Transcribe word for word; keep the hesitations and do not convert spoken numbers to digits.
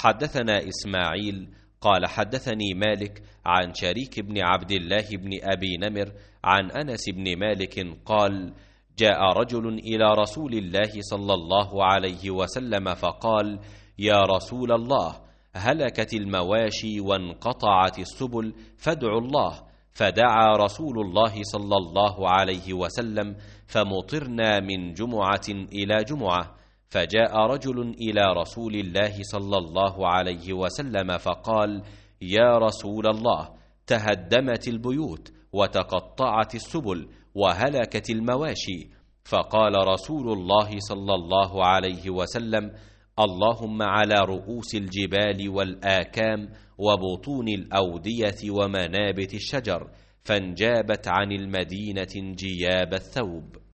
حدثنا إسماعيل قال حدثني مالك عن شريك بن عبد الله بن أبي نمر عن أنس بن مالك قال: جاء رجل إلى رسول الله صلى الله عليه وسلم فقال: يا رسول الله، هلكت المواشي وانقطعت السبل فادعوا الله. فدعا رسول الله صلى الله عليه وسلم فمطرنا من جمعة إلى جمعة. فجاء رجل إلى رسول الله صلى الله عليه وسلم فقال: يا رسول الله، تهدمت البيوت وتقطعت السبل وهلكت المواشي. فقال رسول الله صلى الله عليه وسلم: اللهم على رؤوس الجبال والآكام وبطون الأودية ومنابت الشجر. فانجابت عن المدينة انجياب الثوب.